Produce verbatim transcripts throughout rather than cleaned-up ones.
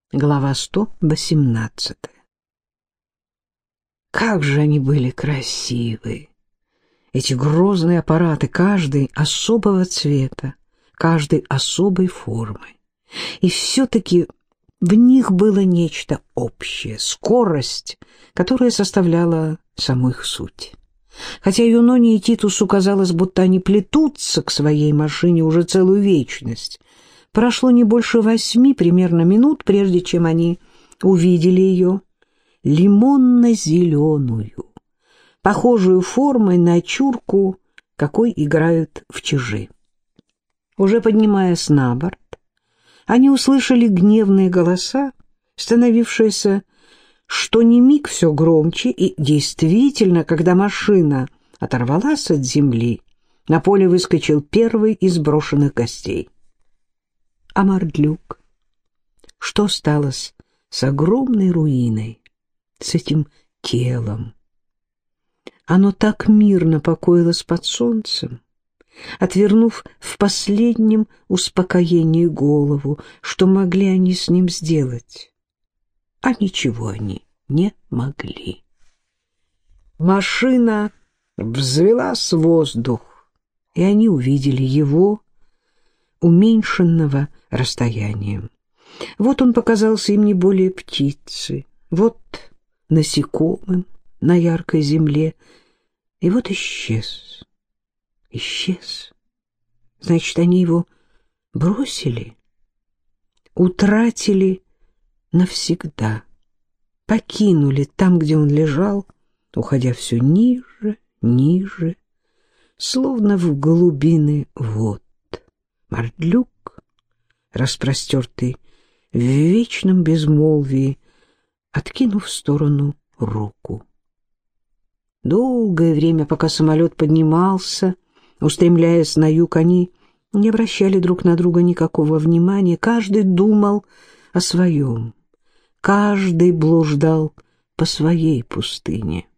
Глава сто восемнадцатая. Как же они были красивы! Эти грозные аппараты, каждый особого цвета, каждый особой формы. И все-таки в них было нечто общее, скорость, которая составляла саму их суть. Хотя Юноне и Титусу казалось, будто они плетутся к своей машине уже целую вечность, прошло не больше восьми примерно минут, прежде чем они увидели ее, лимонно-зеленую, похожую формой на чурку, какой играют в чижи. Уже поднимаясь на борт, они услышали гневные голоса, становившиеся что ни миг все громче, и действительно, когда машина оторвалась от земли, на поле выскочил первый из брошенных гостей. А Мардлюк? Что сталось с огромной руиной, с этим телом? Оно так мирно покоилось под солнцем, отвернув в последнем успокоении голову, что могли они с ним сделать? А ничего они не могли. Машина взвелась в воздух, и они увидели его, уменьшенного расстоянием. Вот он показался им не более птицы, вот насекомым на яркой земле, и вот исчез. Исчез. Значит, они его бросили, утратили навсегда, покинули там, где он лежал, уходя все ниже, ниже, словно в глубины вод. Мардлюк, распростертый в вечном безмолвии, откинув в сторону руку. Долгое время, пока самолет поднимался, устремляясь на юг, они не обращали друг на друга никакого внимания. Каждый думал о своем, каждый блуждал по своей пустыне.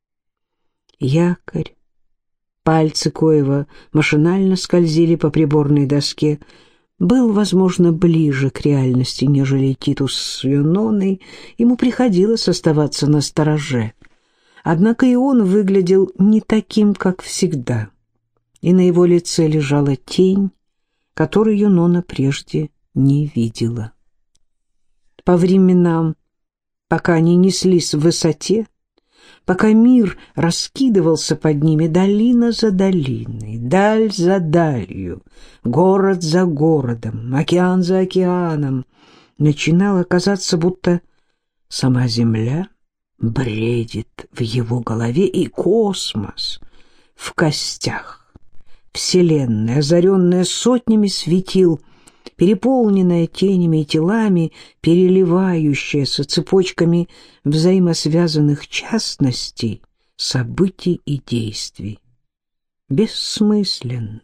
Якорь, пальцы коего машинально скользили по приборной доске, был, возможно, ближе к реальности, нежели Титус с Юноной. Ему приходилось оставаться настороже. Однако и он выглядел не таким, как всегда, и на его лице лежала тень, которую Юнона прежде не видела. По временам, пока они неслись в высоте, пока мир раскидывался под ними долина за долиной, даль за далью, город за городом, океан за океаном, начинало казаться, будто сама земля бредит в его голове, и космос в костях, вселенная, озаренная сотнями светил, переполненная тенями и телами, переливающаяся цепочками взаимосвязанных частностей, событий и действий, бессмысленных,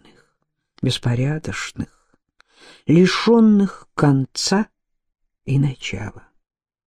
беспорядочных, лишенных конца и начала.